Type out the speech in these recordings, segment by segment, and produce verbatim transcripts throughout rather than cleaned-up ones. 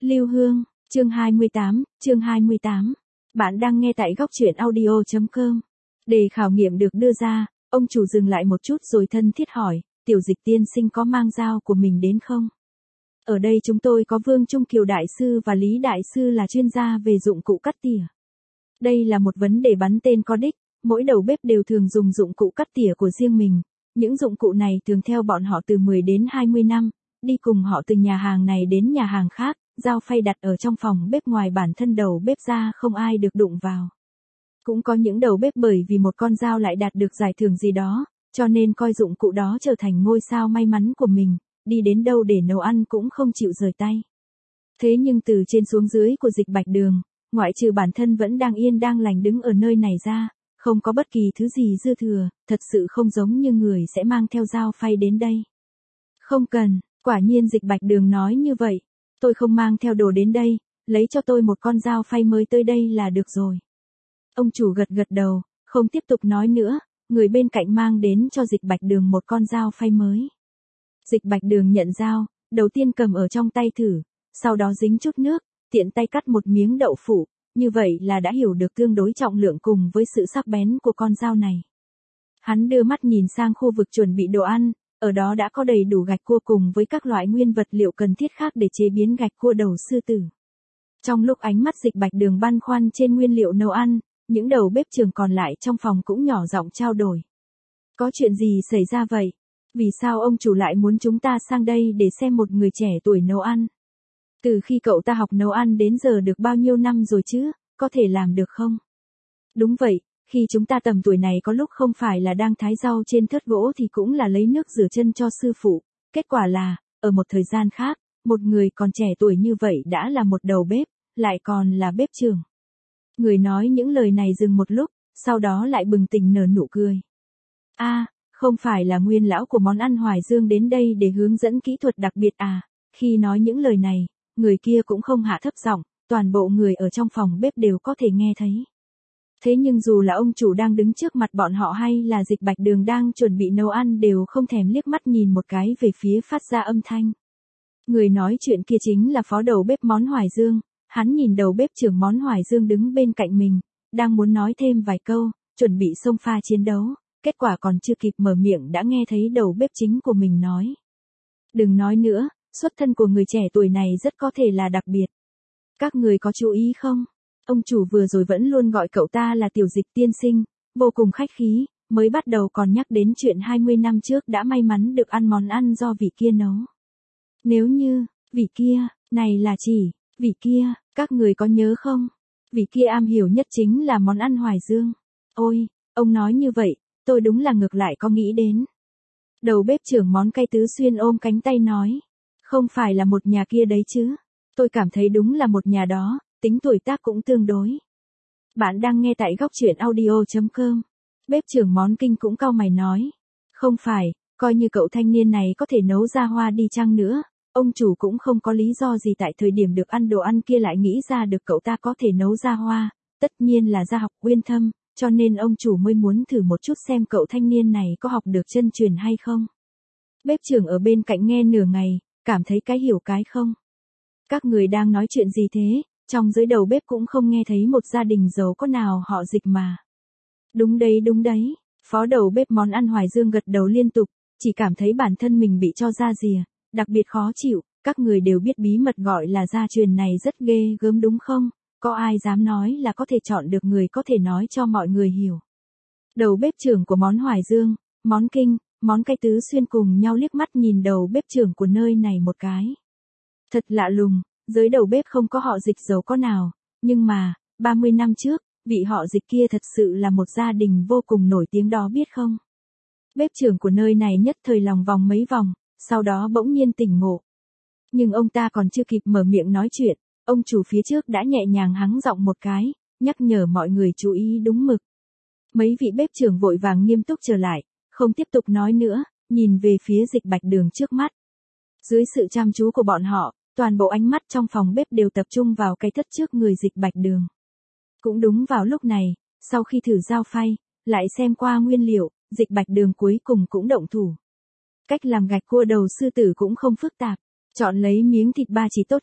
Lưu Hương, chương hai mươi tám, chương hai mươi tám. Bạn đang nghe tại góc truyện audio chấm com. Đề khảo nghiệm được đưa ra, ông chủ dừng lại một chút rồi thân thiết hỏi, tiểu dịch tiên sinh có mang dao của mình đến không? Ở đây chúng tôi có Vương Trung Kiều Đại Sư và Lý Đại Sư là chuyên gia về dụng cụ cắt tỉa. Đây là một vấn đề bắn tên có đích, mỗi đầu bếp đều thường dùng dụng cụ cắt tỉa của riêng mình. Những dụng cụ này thường theo bọn họ từ mười đến hai mươi năm, đi cùng họ từ nhà hàng này đến nhà hàng khác, dao phay đặt ở trong phòng bếp ngoài bản thân đầu bếp ra không ai được đụng vào. Cũng có những đầu bếp bởi vì một con dao lại đạt được giải thưởng gì đó, cho nên coi dụng cụ đó trở thành ngôi sao may mắn của mình, đi đến đâu để nấu ăn cũng không chịu rời tay. Thế nhưng từ trên xuống dưới của Dịch Bạch Đường, ngoại trừ bản thân vẫn đang yên đang lành đứng ở nơi này ra, không có bất kỳ thứ gì dư thừa, thật sự không giống như người sẽ mang theo dao phay đến đây. Không cần, quả nhiên Dịch Bạch Đường nói như vậy, tôi không mang theo đồ đến đây, lấy cho tôi một con dao phay mới tới đây là được rồi. Ông chủ gật gật đầu, không tiếp tục nói nữa, người bên cạnh mang đến cho Dịch Bạch Đường một con dao phay mới. Dịch Bạch Đường nhận dao, đầu tiên cầm ở trong tay thử, sau đó dính chút nước, tiện tay cắt một miếng đậu phụ, như vậy là đã hiểu được tương đối trọng lượng cùng với sự sắc bén của con dao này. Hắn đưa mắt nhìn sang khu vực chuẩn bị đồ ăn, ở đó đã có đầy đủ gạch cua cùng với các loại nguyên vật liệu cần thiết khác để chế biến gạch cua đầu sư tử. Trong lúc ánh mắt Dịch Bạch Đường băn khoăn trên nguyên liệu nấu ăn, những đầu bếp trưởng còn lại trong phòng cũng nhỏ giọng trao đổi. Có chuyện gì xảy ra vậy? Vì sao ông chủ lại muốn chúng ta sang đây để xem một người trẻ tuổi nấu ăn? Từ khi cậu ta học nấu ăn đến giờ được bao nhiêu năm rồi chứ, có thể làm được không? Đúng vậy, khi chúng ta tầm tuổi này có lúc không phải là đang thái rau trên thớt gỗ thì cũng là lấy nước rửa chân cho sư phụ. Kết quả là, ở một thời gian khác, một người còn trẻ tuổi như vậy đã là một đầu bếp, lại còn là bếp trưởng. Người nói những lời này dừng một lúc, sau đó lại bừng tỉnh nở nụ cười. A, à, không phải là nguyên lão của món ăn Hoài Dương đến đây để hướng dẫn kỹ thuật đặc biệt à? Khi nói những lời này, người kia cũng không hạ thấp giọng, toàn bộ người ở trong phòng bếp đều có thể nghe thấy. Thế nhưng dù là ông chủ đang đứng trước mặt bọn họ hay là Dịch Bạch Đường đang chuẩn bị nấu ăn đều không thèm liếc mắt nhìn một cái về phía phát ra âm thanh. Người nói chuyện kia chính là phó đầu bếp món Hoài Dương, hắn nhìn đầu bếp trưởng món Hoài Dương đứng bên cạnh mình, đang muốn nói thêm vài câu, chuẩn bị xông pha chiến đấu, kết quả còn chưa kịp mở miệng đã nghe thấy đầu bếp chính của mình nói. Đừng nói nữa, xuất thân của người trẻ tuổi này rất có thể là đặc biệt. Các người có chú ý không? Ông chủ vừa rồi vẫn luôn gọi cậu ta là tiểu Dịch tiên sinh, vô cùng khách khí, mới bắt đầu còn nhắc đến chuyện hai mươi năm trước đã may mắn được ăn món ăn do vị kia nấu. Nếu như, vị kia, này là chỉ, vị kia, các người có nhớ không? Vị kia am hiểu nhất chính là món ăn Hoài Dương. Ôi, ông nói như vậy, tôi đúng là ngược lại có nghĩ đến. Đầu bếp trưởng món cay Tứ Xuyên ôm cánh tay nói. Không phải là một nhà kia đấy chứ. Tôi cảm thấy đúng là một nhà đó, tính tuổi tác cũng tương đối. Bạn đang nghe tại góc truyện audio chấm com. Bếp trưởng món Kinh cũng cau mày nói. Không phải, coi như cậu thanh niên này có thể nấu ra hoa đi chăng nữa, ông chủ cũng không có lý do gì tại thời điểm được ăn đồ ăn kia lại nghĩ ra được cậu ta có thể nấu ra hoa, tất nhiên là gia học uyên thâm, cho nên ông chủ mới muốn thử một chút xem cậu thanh niên này có học được chân truyền hay không. Bếp trưởng ở bên cạnh nghe nửa ngày, cảm thấy cái hiểu cái không. Các người đang nói chuyện gì thế, trong giới đầu bếp cũng không nghe thấy một gia đình giàu có nào họ Dịch mà. Đúng đấy đúng đấy, phó đầu bếp món ăn Hoài Dương gật đầu liên tục, chỉ cảm thấy bản thân mình bị cho ra rìa, đặc biệt khó chịu, các người đều biết bí mật gọi là gia truyền này rất ghê gớm đúng không, có ai dám nói là có thể chọn được người có thể nói cho mọi người hiểu. Đầu bếp trưởng của món Hoài Dương, món Kinh, món cay Tứ Xuyên cùng nhau liếc mắt nhìn đầu bếp trưởng của nơi này một cái. Thật lạ lùng, giới đầu bếp không có họ Dịch giàu có nào, nhưng mà, ba mươi năm trước, vị họ Dịch kia thật sự là một gia đình vô cùng nổi tiếng đó biết không? Bếp trưởng của nơi này nhất thời lòng vòng mấy vòng, sau đó bỗng nhiên tỉnh ngộ. Nhưng ông ta còn chưa kịp mở miệng nói chuyện, ông chủ phía trước đã nhẹ nhàng hắng giọng một cái, nhắc nhở mọi người chú ý đúng mực. Mấy vị bếp trưởng vội vàng nghiêm túc trở lại, không tiếp tục nói nữa, nhìn về phía Dịch Bạch Đường trước mắt. Dưới sự chăm chú của bọn họ, toàn bộ ánh mắt trong phòng bếp đều tập trung vào cái thất trước người Dịch Bạch Đường. Cũng đúng vào lúc này, sau khi thử dao phay, lại xem qua nguyên liệu, Dịch Bạch Đường cuối cùng cũng động thủ. Cách làm gạch cua đầu sư tử cũng không phức tạp, chọn lấy miếng thịt ba chỉ tốt nhất,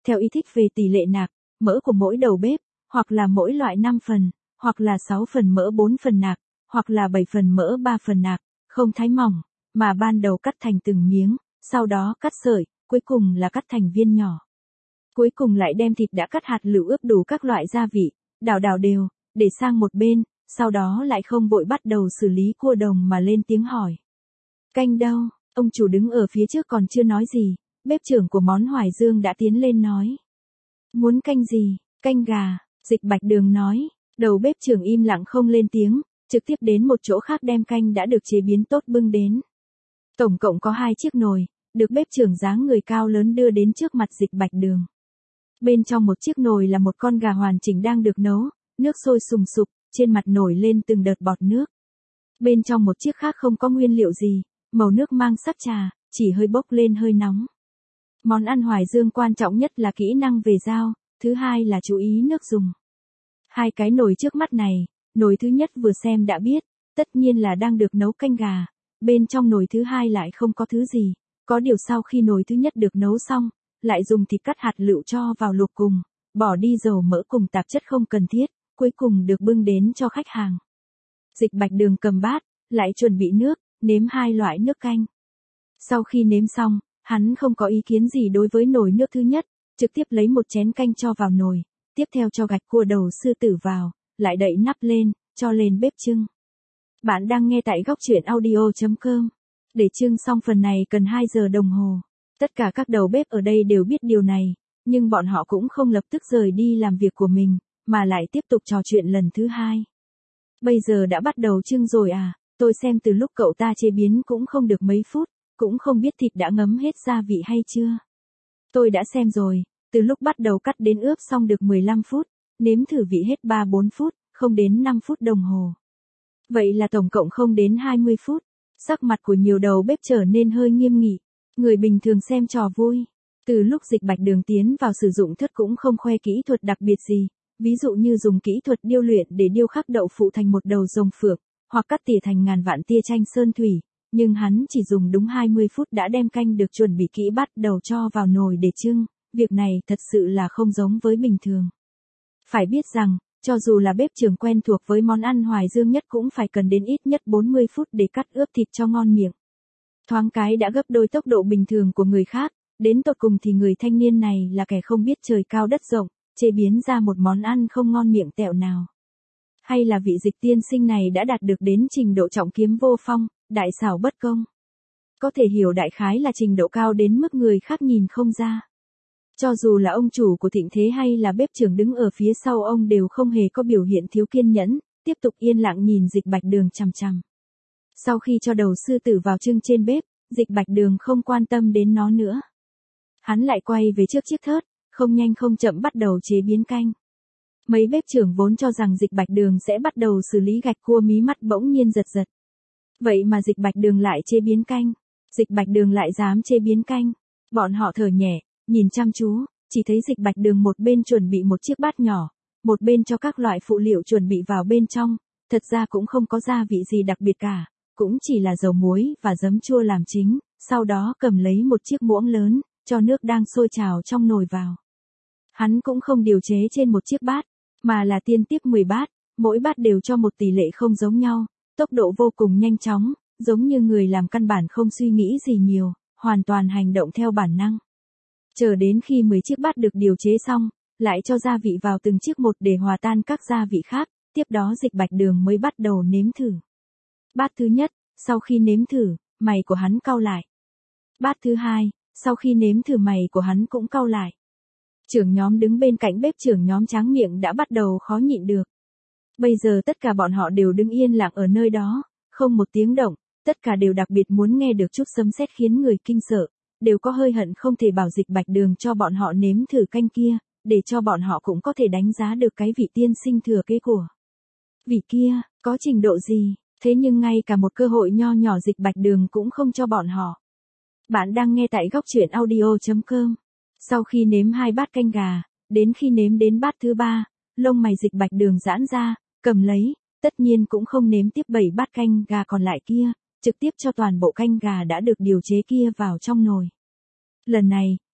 theo ý thích về tỷ lệ nạc, mỡ của mỗi đầu bếp, hoặc là mỗi loại năm phần, hoặc là sáu phần mỡ bốn phần nạc, hoặc là bảy phần mỡ ba phần nạc, không thái mỏng, mà ban đầu cắt thành từng miếng, sau đó cắt sợi, cuối cùng là cắt thành viên nhỏ. Cuối cùng lại đem thịt đã cắt hạt lựu ướp đủ các loại gia vị, đảo đảo đều, để sang một bên, sau đó lại không vội bắt đầu xử lý cua đồng mà lên tiếng hỏi. Canh đâu? Ông chủ đứng ở phía trước còn chưa nói gì, bếp trưởng của món Hoài Dương đã tiến lên nói. Muốn canh gì? Canh gà, Dịch Bạch Đường nói. Đầu bếp trưởng im lặng không lên tiếng, trực tiếp đến một chỗ khác đem canh đã được chế biến tốt bưng đến. Tổng cộng có hai chiếc nồi, được bếp trưởng dáng người cao lớn đưa đến trước mặt Dịch Bạch Đường. Bên trong một chiếc nồi là một con gà hoàn chỉnh đang được nấu, nước sôi sùng sục, trên mặt nổi lên từng đợt bọt nước. Bên trong một chiếc khác không có nguyên liệu gì, màu nước mang sắc trà, chỉ hơi bốc lên hơi nóng. Món ăn Hoài Dương quan trọng nhất là kỹ năng về dao, thứ hai là chú ý nước dùng. Hai cái nồi trước mắt này, nồi thứ nhất vừa xem đã biết, tất nhiên là đang được nấu canh gà, bên trong nồi thứ hai lại không có thứ gì, có điều sau khi nồi thứ nhất được nấu xong, lại dùng thịt cắt hạt lựu cho vào luộc cùng, bỏ đi dầu mỡ cùng tạp chất không cần thiết, cuối cùng được bưng đến cho khách hàng. Dịch Bạch Đường cầm bát, lại chuẩn bị nước, nếm hai loại nước canh. Sau khi nếm xong, hắn không có ý kiến gì đối với nồi nước thứ nhất, trực tiếp lấy một chén canh cho vào nồi, tiếp theo cho gạch cua đầu sư tử vào, lại đậy nắp lên, cho lên bếp chưng. Bạn đang nghe tại góc truyện audio chấm com. Để chưng xong phần này cần hai giờ đồng hồ. Tất cả các đầu bếp ở đây đều biết điều này, nhưng bọn họ cũng không lập tức rời đi làm việc của mình, mà lại tiếp tục trò chuyện lần thứ hai. Bây giờ đã bắt đầu chưng rồi à, tôi xem từ lúc cậu ta chế biến cũng không được mấy phút, cũng không biết thịt đã ngấm hết gia vị hay chưa. Tôi đã xem rồi, từ lúc bắt đầu cắt đến ướp xong được mười lăm phút, nếm thử vị hết ba bốn phút, không đến năm phút đồng hồ. Vậy là tổng cộng không đến hai mươi phút. Sắc mặt của nhiều đầu bếp trở nên hơi nghiêm nghị. Người bình thường xem trò vui. Từ lúc Dịch Bạch Đường tiến vào sử dụng thớt cũng không khoe kỹ thuật đặc biệt gì, ví dụ như dùng kỹ thuật điêu luyện để điêu khắc đậu phụ thành một đầu rồng phượng, hoặc cắt tỉa thành ngàn vạn tia tranh sơn thủy, nhưng hắn chỉ dùng đúng hai mươi phút đã đem canh được chuẩn bị kỹ bắt đầu cho vào nồi để chưng, việc này thật sự là không giống với bình thường. Phải biết rằng, cho dù là bếp trưởng quen thuộc với món ăn Hoài Dương nhất cũng phải cần đến ít nhất bốn mươi phút để cắt ướp thịt cho ngon miệng. Thoáng cái đã gấp đôi tốc độ bình thường của người khác, đến tột cùng thì người thanh niên này là kẻ không biết trời cao đất rộng, chế biến ra một món ăn không ngon miệng tẹo nào. Hay là vị Dịch tiên sinh này đã đạt được đến trình độ trọng kiếm vô phong, đại xảo bất công. Có thể hiểu đại khái là trình độ cao đến mức người khác nhìn không ra. Cho dù là ông chủ của Thịnh Thế hay là bếp trưởng đứng ở phía sau ông đều không hề có biểu hiện thiếu kiên nhẫn, tiếp tục yên lặng nhìn Dịch Bạch Đường chằm chằm. Sau khi cho đầu sư tử vào chưng trên bếp, Dịch Bạch Đường không quan tâm đến nó nữa. Hắn lại quay về trước chiếc thớt, không nhanh không chậm bắt đầu chế biến canh. Mấy bếp trưởng vốn cho rằng Dịch Bạch Đường sẽ bắt đầu xử lý gạch cua mí mắt bỗng nhiên giật giật. Vậy mà Dịch Bạch Đường lại chế biến canh. Dịch Bạch Đường lại dám chế biến canh. Bọn họ thở nhẹ, nhìn chăm chú, chỉ thấy Dịch Bạch Đường một bên chuẩn bị một chiếc bát nhỏ, một bên cho các loại phụ liệu chuẩn bị vào bên trong, thật ra cũng không có gia vị gì đặc biệt cả, cũng chỉ là dầu muối và giấm chua làm chính, sau đó cầm lấy một chiếc muỗng lớn, cho nước đang sôi trào trong nồi vào. Hắn cũng không điều chế trên một chiếc bát, mà là tiên tiếp mười bát, mỗi bát đều cho một tỷ lệ không giống nhau, tốc độ vô cùng nhanh chóng, giống như người làm căn bản không suy nghĩ gì nhiều, hoàn toàn hành động theo bản năng. Chờ đến khi mười chiếc bát được điều chế xong, lại cho gia vị vào từng chiếc một để hòa tan các gia vị khác, tiếp đó Dịch Bạch Đường mới bắt đầu nếm thử. Bát thứ nhất, sau khi nếm thử, mày của hắn cau lại. Bát thứ hai, sau khi nếm thử mày của hắn cũng cau lại. Trưởng nhóm đứng bên cạnh bếp trưởng nhóm tráng miệng đã bắt đầu khó nhịn được. Bây giờ tất cả bọn họ đều đứng yên lặng ở nơi đó, không một tiếng động, tất cả đều đặc biệt muốn nghe được chút sấm sét khiến người kinh sợ, đều có hơi hận không thể bảo Dịch Bạch Đường cho bọn họ nếm thử canh kia, để cho bọn họ cũng có thể đánh giá được cái vị tiên sinh thừa kế của vị kia, có trình độ gì, thế nhưng ngay cả một cơ hội nho nhỏ Dịch Bạch Đường cũng không cho bọn họ. Bạn đang nghe tại góc truyện audio chấm com. Sau khi nếm hai bát canh gà, đến khi nếm đến bát thứ ba, lông mày Dịch Bạch Đường giãn ra, cầm lấy, tất nhiên cũng không nếm tiếp bảy bát canh gà còn lại kia, trực tiếp cho toàn bộ canh gà đã được điều chế kia vào trong nồi. Lần này,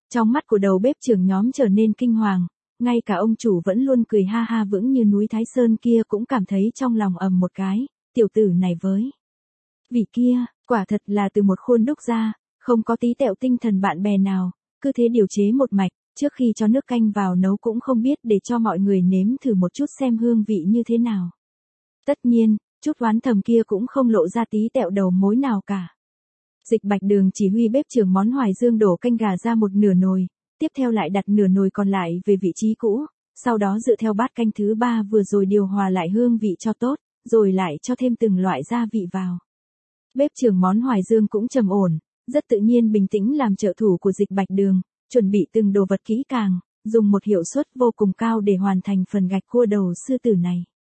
Trong mắt của đầu bếp trưởng nhóm trở nên kinh hoàng, ngay cả ông chủ vẫn luôn cười ha ha vững như núi Thái Sơn kia cũng cảm thấy trong lòng ầm một cái, tiểu tử này với vị kia, quả thật là từ một khuôn đúc ra, không có tí tẹo tinh thần bạn bè nào, cứ thế điều chế một mạch, trước khi cho nước canh vào nấu cũng không biết để cho mọi người nếm thử một chút xem hương vị như thế nào. Tất nhiên, chút oán thầm kia cũng không lộ ra tí tẹo đầu mối nào cả. Dịch Bạch Đường chỉ huy bếp trưởng món Hoài Dương đổ canh gà ra một nửa nồi, tiếp theo lại đặt nửa nồi còn lại về vị trí cũ, sau đó dựa theo bát canh thứ ba vừa rồi điều hòa lại hương vị cho tốt, rồi lại cho thêm từng loại gia vị vào. Bếp trưởng món Hoài Dương cũng trầm ổn, rất tự nhiên bình tĩnh làm trợ thủ của Dịch Bạch Đường, chuẩn bị từng đồ vật kỹ càng, dùng một hiệu suất vô cùng cao để hoàn thành phần gạch cua đầu sư tử này.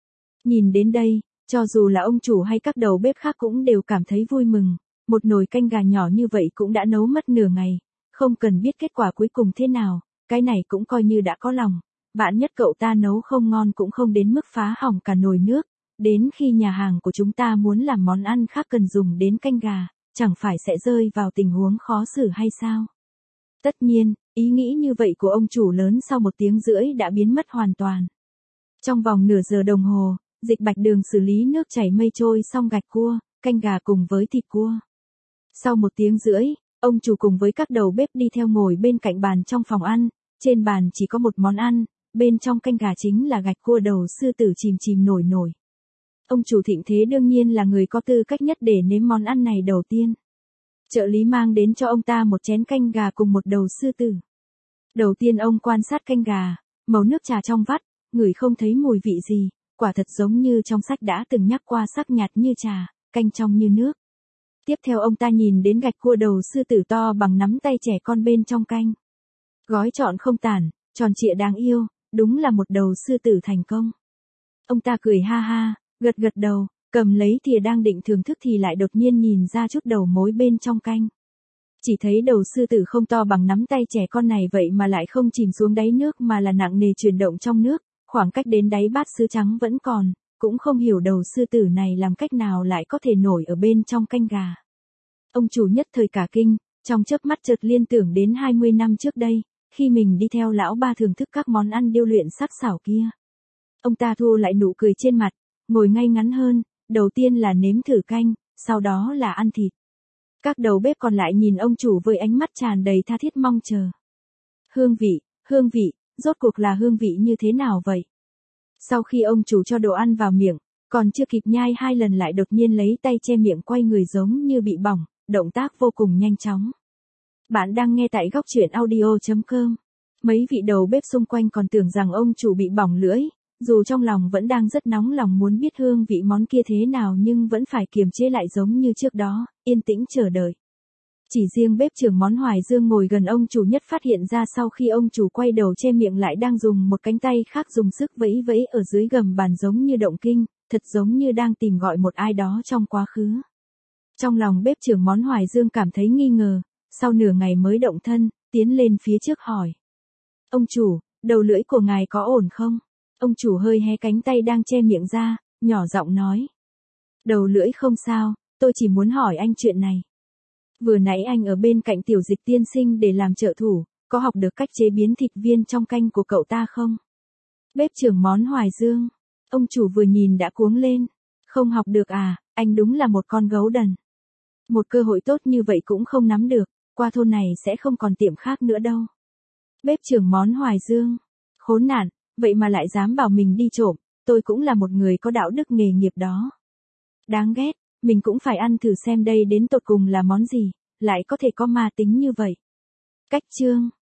Nhìn đến đây, cho dù là ông chủ hay các đầu bếp khác cũng đều cảm thấy vui mừng, một nồi canh gà nhỏ như vậy cũng đã nấu mất nửa ngày, không cần biết kết quả cuối cùng thế nào, cái này cũng coi như đã có lòng, vạn nhất cậu ta nấu không ngon cũng không đến mức phá hỏng cả nồi nước, đến khi nhà hàng của chúng ta muốn làm món ăn khác cần dùng đến canh gà, chẳng phải sẽ rơi vào tình huống khó xử hay sao? Tất nhiên, ý nghĩ như vậy của ông chủ lớn sau một tiếng rưỡi đã biến mất hoàn toàn. Trong vòng nửa giờ đồng hồ, Dịch Bạch Đường xử lý nước chảy mây trôi xong gạch cua, canh gà cùng với thịt cua. Sau một tiếng rưỡi, ông chủ cùng với các đầu bếp đi theo ngồi bên cạnh bàn trong phòng ăn, trên bàn chỉ có một món ăn, bên trong canh gà chính là gạch cua đầu sư tử chìm chìm nổi nổi. Ông chủ Thịnh Thế đương nhiên là người có tư cách nhất để nếm món ăn này đầu tiên. Trợ lý mang đến cho ông ta một chén canh gà cùng một đầu sư tử. Đầu tiên ông quan sát canh gà, màu nước trà trong vắt, ngửi không thấy mùi vị gì, quả thật giống như trong sách đã từng nhắc qua, sắc nhạt như trà, canh trong như nước. Tiếp theo ông ta nhìn đến gạch cua đầu sư tử to bằng nắm tay trẻ con bên trong canh. Gói trọn không tàn, tròn trịa đáng yêu, đúng là một đầu sư tử thành công. Ông ta cười ha ha, gật gật đầu, cầm lấy thìa đang định thưởng thức thì lại đột nhiên nhìn ra chút đầu mối bên trong canh. Chỉ thấy đầu sư tử không to bằng nắm tay trẻ con này vậy mà lại không chìm xuống đáy nước mà là nặng nề chuyển động trong nước, khoảng cách đến đáy bát sứ trắng vẫn còn, cũng không hiểu đầu sư tử này làm cách nào lại có thể nổi ở bên trong canh gà. Ông chủ nhất thời cả kinh, trong chớp mắt chợt liên tưởng đến hai mươi năm trước đây, khi mình đi theo lão ba thưởng thức các món ăn điêu luyện sắc sảo kia. Ông ta thu lại nụ cười trên mặt, ngồi ngay ngắn hơn, đầu tiên là nếm thử canh, sau đó là ăn thịt. Các đầu bếp còn lại nhìn ông chủ với ánh mắt tràn đầy tha thiết mong chờ. Hương vị, hương vị, rốt cuộc là hương vị như thế nào vậy? Sau khi ông chủ cho đồ ăn vào miệng, còn chưa kịp nhai hai lần lại đột nhiên lấy tay che miệng quay người giống như bị bỏng, động tác vô cùng nhanh chóng. Bạn đang nghe tại góc truyện audio chấm com. Mấy vị đầu bếp xung quanh còn tưởng rằng ông chủ bị bỏng lưỡi, dù trong lòng vẫn đang rất nóng lòng muốn biết hương vị món kia thế nào nhưng vẫn phải kiềm chế lại giống như trước đó, yên tĩnh chờ đợi. Chỉ riêng bếp trưởng món Hoài Dương ngồi gần ông chủ nhất phát hiện ra sau khi ông chủ quay đầu che miệng lại đang dùng một cánh tay khác dùng sức vẫy vẫy ở dưới gầm bàn giống như động kinh, thật giống như đang tìm gọi một ai đó trong quá khứ. Trong lòng bếp trưởng món Hoài Dương cảm thấy nghi ngờ, sau nửa ngày mới động thân, tiến lên phía trước hỏi. Ông chủ, đầu lưỡi của ngài có ổn không? Ông chủ hơi hé cánh tay đang che miệng ra, nhỏ giọng nói. Đầu lưỡi không sao, tôi chỉ muốn hỏi anh chuyện này. Vừa nãy anh ở bên cạnh tiểu Dịch tiên sinh để làm trợ thủ, có học được cách chế biến thịt viên trong canh của cậu ta không? Bếp trưởng món Hoài Dương. Ông chủ vừa nhìn đã cuống lên. Không học được à, anh đúng là một con gấu đần. Một cơ hội tốt như vậy cũng không nắm được, qua thôn này sẽ không còn tiệm khác nữa đâu. Bếp trưởng món Hoài Dương. Khốn nạn, vậy mà lại dám bảo mình đi trộm, tôi cũng là một người có đạo đức nghề nghiệp đó. Đáng ghét, mình cũng phải ăn thử xem đây đến tột cùng là món gì, lại có thể có ma tính như vậy. Cách chương